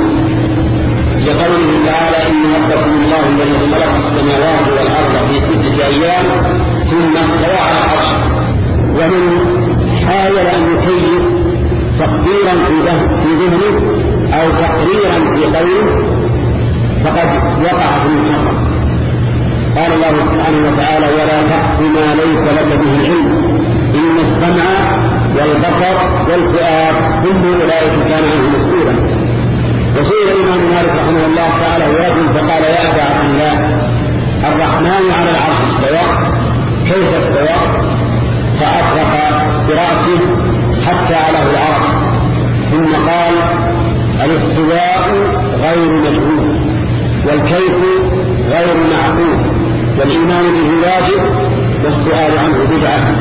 لقوله تعالى إن ربكم الله الذي خلق السماوات والأرض في ستة أيام ثم استوى على العرش. ومن حاول أن يكيف تقديرا في ذهنه أو تقريرا في قوله فقد وقع في المحرم. قال الله سبحانه وتعالى ولا تقف ما ليس لك به علم إن السمع والبصر والفؤاد كل أولئك كان عنه مسؤولا. وسئل الإمام مالك رحمه الله تعالى ورجل فقال يا أبا عبد الله الرحمن على العرش استوى كيف استوى؟ فأطرق برأسه حتى علاه العرش، ثم قال الاستواء غير مجهول والكيف غير معقول والإيمان به واجب والسؤال عنه بدعة.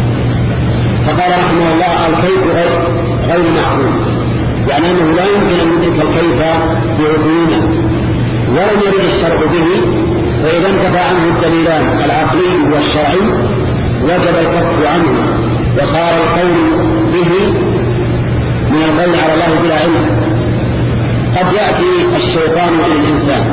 فقال رحمه الله الكيف غير, غير معقول، يعني أنه لا يمكن أن يدرك الكيف بعقولنا، ولم يرد الشرع به، فإذا انتفى عنه الدليلان العقلي والشرعي وجب الكف عنه، وصار القول به من القول على الله بلا علم. قد يأتي الشيطان إلى الإنسان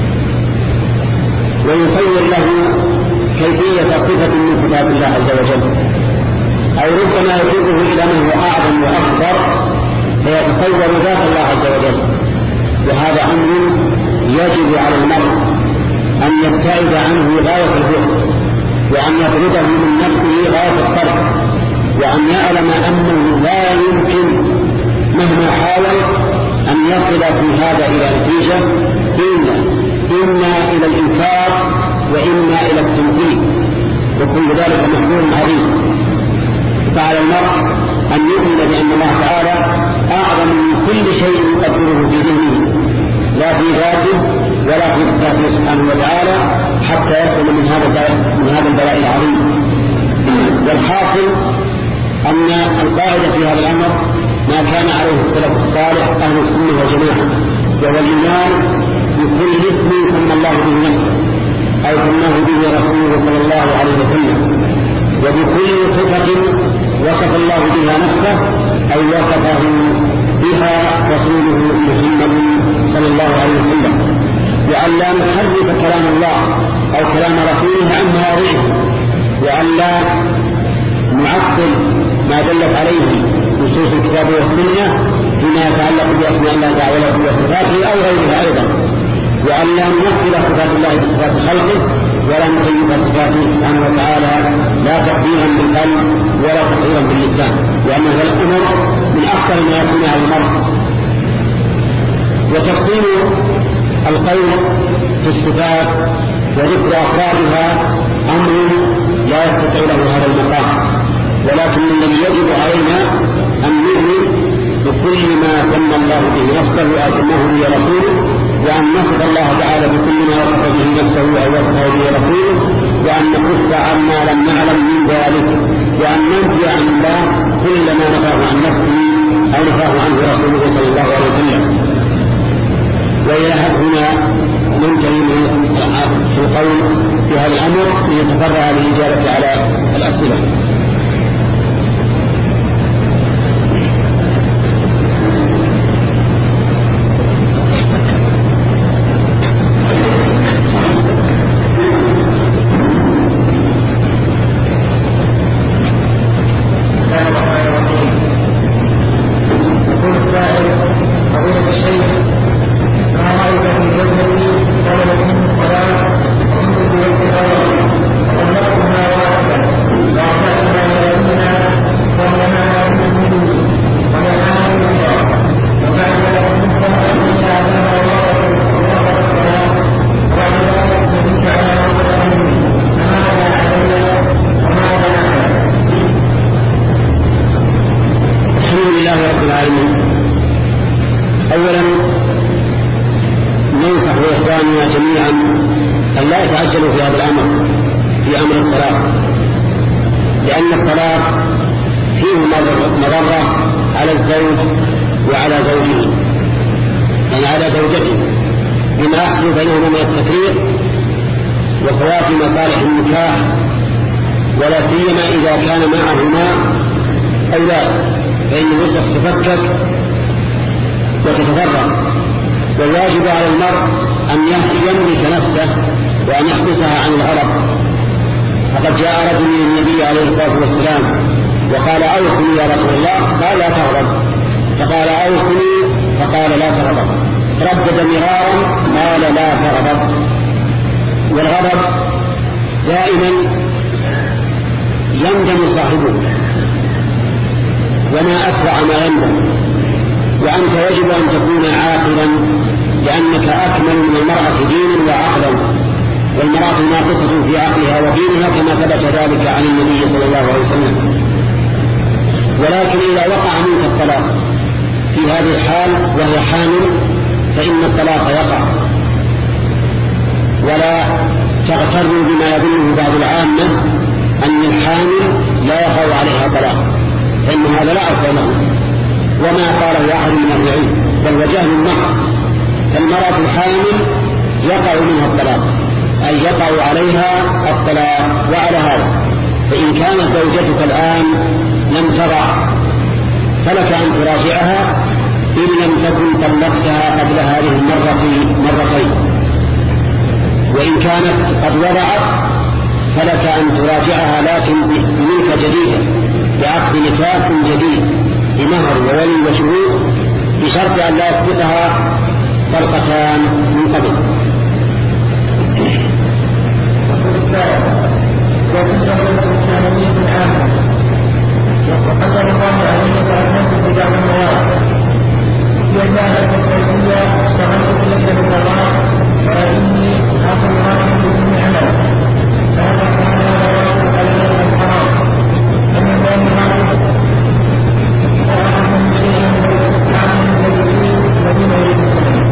ويصور له كيفية صفة من صفات الله عز وجل، أو ربما يجيبه إلى من هو أعظم وأكبر فيتصور ذات الله عز وجل. وهذا أمر يجب على المرء أن يبتعد عنه غاية البعد، وأن يطرده من نفسه غاية الطرد، وأن يعلم أنه لا يمكن مهما حاول أن يصل في هذا إلى نتيجة إلا إما إلى الإنكار وإما إلى التنفيذ، وكل ذلك محظور عظيم. فعلى المرء أن يؤمن بأن الله تعالى أعظم من كل شيء يقدره في ذهنه، لا في ذاته ولا في صفاته سبحانه وتعالى، حتى يصل من هذا من هذا البلاء العظيم. والحاصل أن القاعدة في هذا الأمر ما كان عليه السلف الصالح أهل السنة والجماعة، وهو الإيمان بكل اسم سمى الله به نفسه أو سماه به رسوله صلى الله عليه وسلم، وبكل صفة وصف الله بها نفسه أو وصفه بها رسوله محمد صلى الله عليه وسلم، وأن لا نحرف كلام الله أو كلام رسوله عن مواضعه، وأن لا نعطل ما دلت عليه نصوص الكتاب والسنة فيما يتعلق بأسماء الله تعالى وصفاته أو غيرها أيضا، وأن لا نمثل صفات الله بصفات خلقه ولا نكيف صفاته سبحانه وتعالى لا تقديرا بالقلب ولا تقديرا باللسان، لأنه الأمر من أكثر ما يكون على المرء. وتفصيل القول في الصفات وذكر أفرادها أمر لا يستطيع له هذا المقام، ولكن الذي يجب علينا أن نؤمن بكل ما سمى الله به نفسه أو سماه به رسوله، وأن نصف الله تعالى بكل ما وصف به نفسه أو وصفه به رسوله، وأن نكف عما لم نعلم من ذلك، وأن ننفي أو نفاه عنه رسوله صلى الله عليه وسلم. وإلى هنا ننتهي في القول في هذا الأمر ليتفرع للإجابة على الأسئلة. والواجب على المرء أن يملك نفسه وأن يحبسها عن الغرض. فقد جاء رجل للنبي عليه الصلاة والسلام وقال أوصني يا رسول الله، قال لا تغضب، فقال أوصني، فقال لا تغضب، ردد مرارا قال لا تغضب. والغضب دائما يندم صاحبه، وما أسرع ما يندم. وأنت يجب أن تكون عاقلا، لأنك أكمل من المرأة دينا وعقلا، والمرأة ناقصة في عقلها ودينها كما ثبت ذلك عن النبي صلى الله عليه وسلم. ولكن إذا وقع منك الطلاق في هذه الحال وهي حامل فإن الطلاق يقع، ولا تغتروا بما يظنه بعض العامة أن الحامل لا يقع عليها طلاق، فإن هذا لا أصل له وما قاله أحد من أهل العلم، بل وجهل النحر. فالمرأة الحامل يقع منها الطلاق، أي يقع عليها الطلاق. وعلى هذا فإن كانت زوجتك الآن لم تضع فلك أن تراجعها إن لم تكن طلقتها قبل هذه المرة مرتين، وإن كانت قد وضعت فلك أن تراجعها لكن بملكة جديدة، بعقد نكاح جديد بمهر وولي وشهود، بشرط أن لا يسبقها طلقتان من قبل. وقدر الله عليه وسلم في بعض المواقف هي كانت التربية اشتغلت لك بالطلاق ولكني آخر مرة بدون عمل، فهذا كان رواية عليه الحرام أن يكون معروف وأعلم شيئا عن المدرسين الذين يريدون.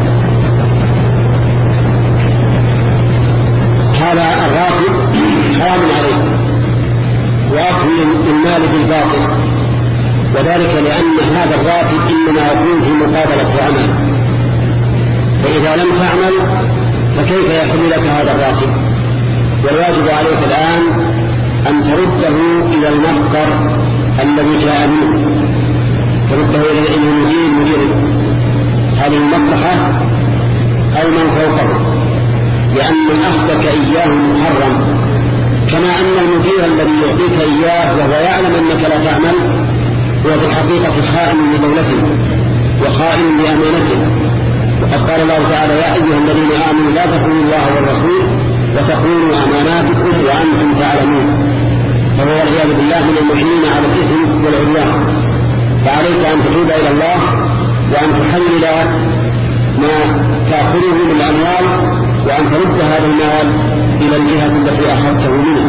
هذا الراتب حرام عليه وأكل المال بالباطل، وذلك لأن هذا الراتب إنما يكون في مقابلة عمل، فإذا لم تعمل فكيف يحل لك هذا الراتب؟ والواجب عليك الآن أن ترده إلى المصدر الذي جاء منه، ترده إلى المدير مدير هذه المصلحة أو من فوقه، لأن أخذك إياه محرم، كما أن المدير الذي يعطيك إياه وهو يعلم أنك لا تعمل هو في الحقيقة خائن لدولته وخائن لأمانته. وقد قال الله تعالى يا أيها الذين آمنوا لا تخونوا الله والرسول وتخونوا أماناتكم وأنتم تعلمون. فهو والعياذ بالله من المحيين على الإثم والعدوان. فعليك أن تتوب إلى الله وأن تحلل ما تأخذه من الأموال وأن ترد هذا المال إلى الجهة التي أخذته منها.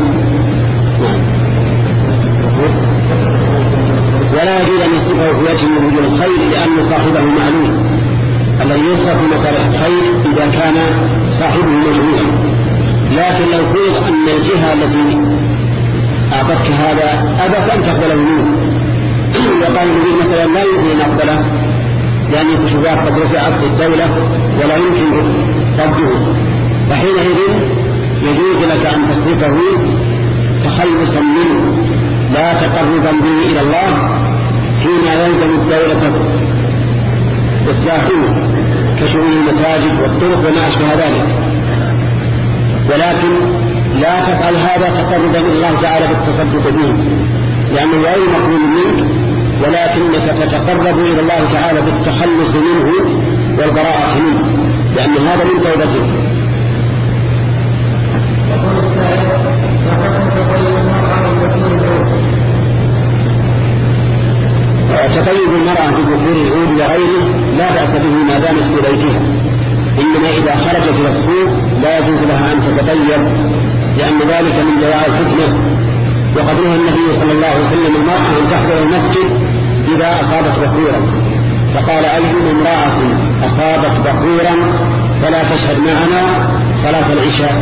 ولا يجوز أن يصرفه في وجه من وجوه الخير، لأن صاحبه معلوم. الذي يصرف مصالح الخير إذا كان صاحبه مجهولا. لكن لو فرض أن الجهة التي أعطتك هذا أبت أن تقبله منه وقال النبي مثلا لا يمكن أن أقبله لأن الكشوفات قد رفعت للدولة ولا يمكن رده، فحينئذ يجوز لك أن تصرفه تخلصا منه لا تقربا به إلى الله فيما يلزم الدولة إصلاحه كشؤون المساجد والطرق وما أشبه ذلك، ولكن لا تفعل هذا تقربا إلى الله تعالى بالتصدق به لأنه غير مقبول منك، ولكنك تتقرب إلى الله تعالى بالتخلص منه والبراءة منه لأن هذا من توبته. تطيب المرأة بدخول العود وغيره لا بأس به ما دامت في بيتها، إنما إذا خرجت إلى السوق لا يجوز لها أن تتطيب لأن ذلك من دواعي الفتنة، وقد نهى النبي صلى الله عليه وسلم المرأة أن تحضر المسجد إذا أصابت بخورا، فقال أيها امرأة أصابت بخورا فلا تشهد معنا صلاة العشاء.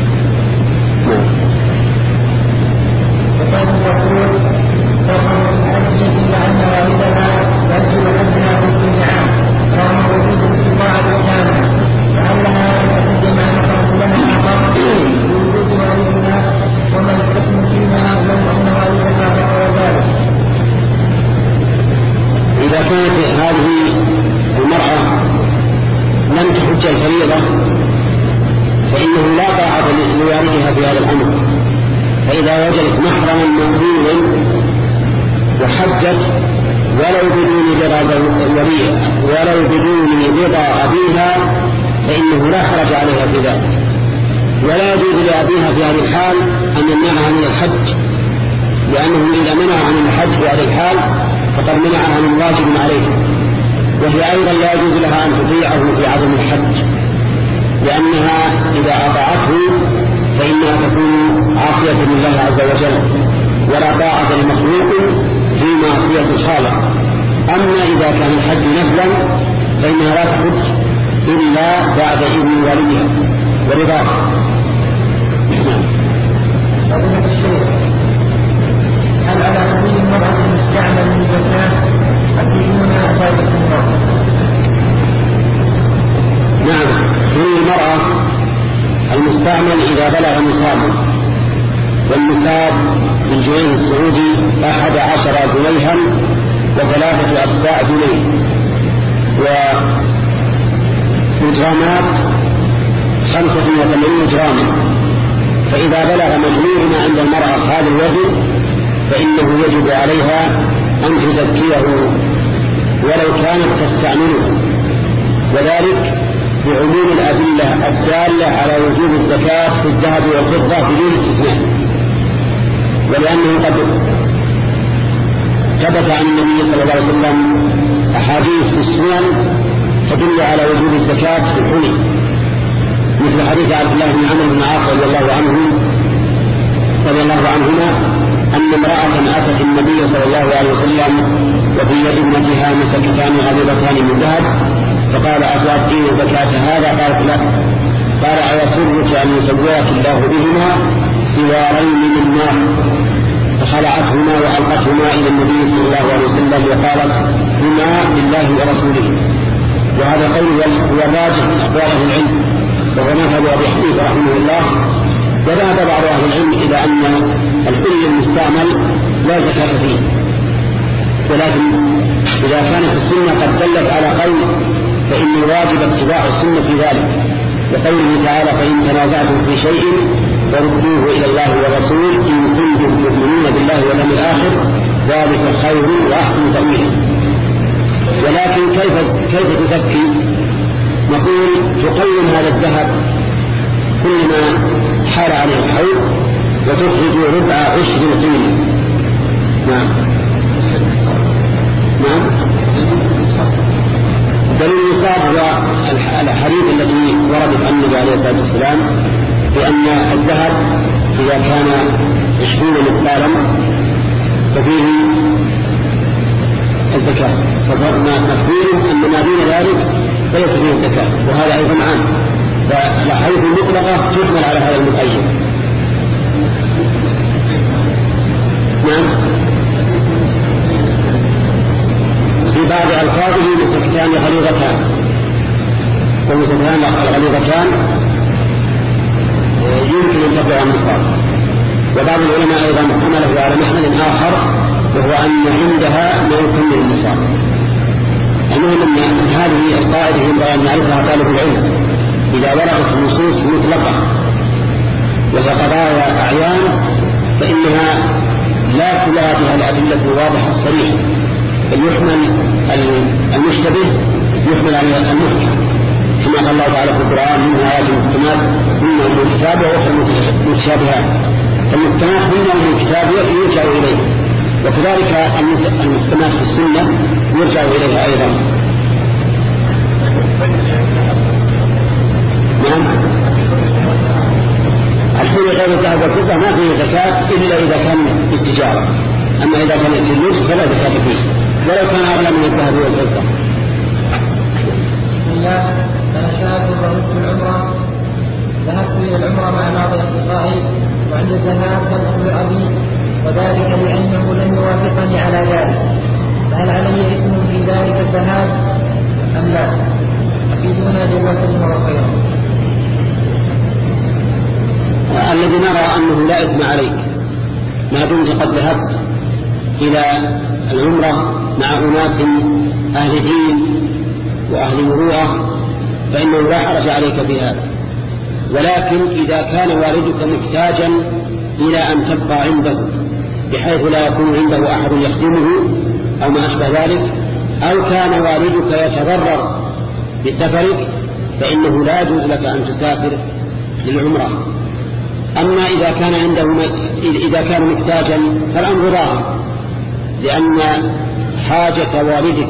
إذا كانت هذه المرأة لم تحج الفريضة فإنه لا طاعة لوالدها في هذا الأمر، فإذا وجدت محرما موجودا وحجت ولو بدون رضا وليها ولو بدون رضا أبيها فإنه لا حرج عليها في ذلك، ولا يجوز لأبيها في هذه الحال أن يمنعها من الحج، لأنه إذا منع عن الحج في هذه الحال فقد منعها من واجب عليه، وهي أيضا لا يجوز لها أن تطيعه في عدم الحج، لأنها إذا أطاعته فإنها تكون عاصية لله عز وجل ولا طاعة لمخلوق في معصية الخالق. أما إذا كان الحج نزلا فإنها لا تحج إلا بعد إذن والدها ورضاه. هل على سبيل المرأة المستعمل من زكاة أكيدون أعباد الله؟ نعم، سبيل المرأة المستعمل إذا بلغ نصابا، والنصاب من جنيه السعودي أحد عشر جنيها وثلاثة أسباع جنيه، والجرامات خمسة وثمانين جراما، فإذا بلغ مجموعنا عند المرأة هذا الوزن فإنه يجب عليها أن تزكيه ولو كانت تستعمله، وذلك بعموم الأدلة الدالة على وجوب الزكاة في الذهب والفضة بدون استثناء، ولأنه قد ثبت عن النبي صلى الله عليه وسلم أحاديث في السنن تدل على وجوب الزكاة في الحلي، مثل حديث عبد الله بن عمرو بن العاص رضي الله عنه رضي الله عنهما أن امرأة أتت النبي صلى الله عليه وسلم وفي يد ابنتها مسكتان غليظتان من ذهب، فقال أتؤدين زكاة هذا؟ قالت لا. قال أيسرك أن يسويك الله بهما سوارين من نار؟ فخلعتهما وألقتهما إلى النبي صلى الله عليه وسلم وقالت هما لله ورسوله. وهذا قول هو الراجح من أقوال أهل العلم، وهو مذهب أبي حنيفة رحمه الله. وذهب بعض أهل العلم إلى أن الحلي المستعمل لا زكاة فيه، ولكن إذا كانت السنة قد دلت على قول فإن الواجب اتباع السنة في ذلك، وقوله تعالى فإن تنازعتم في شيء فردوه إلى الله والرسول إن كنتم تؤمنون بالله واليوم الآخر ذلك خير وأحسن تأويلا. ولكن كيف كيف تزكي؟ نقول تقيم هذا الذهب كلما حال عليه الحول وتخرج ربع عشر قيمة. نعم نعم. دليل النصاب هو الحديث الذي وردت عن النبي عليه الصلاة والسلام بأن الذهب إذا كان عشرين مثقالا ففيه الزكاة، فما مفهوم أن ما دون ذلك فليس فيه الزكاة، وهذا أيضا عام، فالحديث المطلقة تحمل على هذا المقيد. نعم والموجودتان غليظتان، والموجودتان الغليظتان يمكن أن تبلغ النصاب. وبعض العلماء أيضا حمله على محمل آخر، وهو أن عندها ما يكمل النصاب. المهم أن هذه القاعدة ينبغي أن يعرفها طالب العلم إذا وردت النصوص مطلقة وهي قضايا أعيان فإنها لا تلاقي بها الأدلة الواضحة الصريحة، بل يحمل المشتبه يحمل على المحكم، كما قال الله تعالى في القرآن: منها آيات محكمات هن أم الكتاب وأخرى متشابهات. فالمحكمات هن أم الكتاب يرجع إليه، وكذلك المحكمات في السنة يرجع إليها أيضا. نعم. الحين غير الذهب والفضة ما فيه زكاة إلا إذا كان بالتجارة، أما إذا كان الفلوس فلا زكاة فيه ولو كان أغلى من الذهب والفضة. بسم الله. أنا شاب ذهبت العمرة ذهبت إلى العمرة مع بعض أصدقائي، وعند الذهاب تدخل أبي، وذلك لأنه لم يوافقني على ذلك، فهل علي إثم في ذلك الذهاب أم لا؟ أفيدونا جزاكم الله خيرا. الذي نرى أنه لا إثم عليك ما دمت قد ذهبت إلى العمرة مع أناس أهل دين وأهل مروءة فإنه لا حرج عليك في هذا. ولكن إذا كان والدك محتاجا إلى أن تبقى عنده بحيث لا يكون عنده أحد يخدمه أو ما أشبه ذلك، أو كان والدك يتضرر بسفرك، فإنه لا يجوز لك أن تسافر للعمرة. أما إذا كان عنده إذا كان محتاجا فالأمر ظاهر، لأن حاجة والدك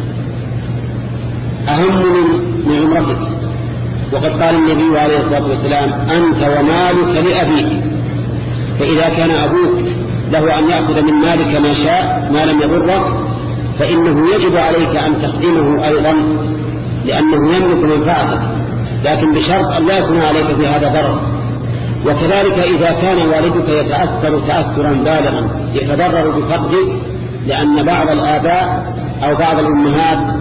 أهم من عمرتك. وقد قال النبي عليه الصلاة والسلام: أنت ومالك لأبيك. فإذا كان أبوك له أن يأخذ من مالك ما شاء ما لم يضرك، فإنه يجب عليك أن تخدمه أيضا، لأنه يملك منفعتك، لكن بشرط أن لا يكون عليك في هذا ضرر. وكذلك إذا كان والدك يتأثر تأثرا بالغا يتضرر بفقدك، لأن بعض الآباء أو بعض الأمهات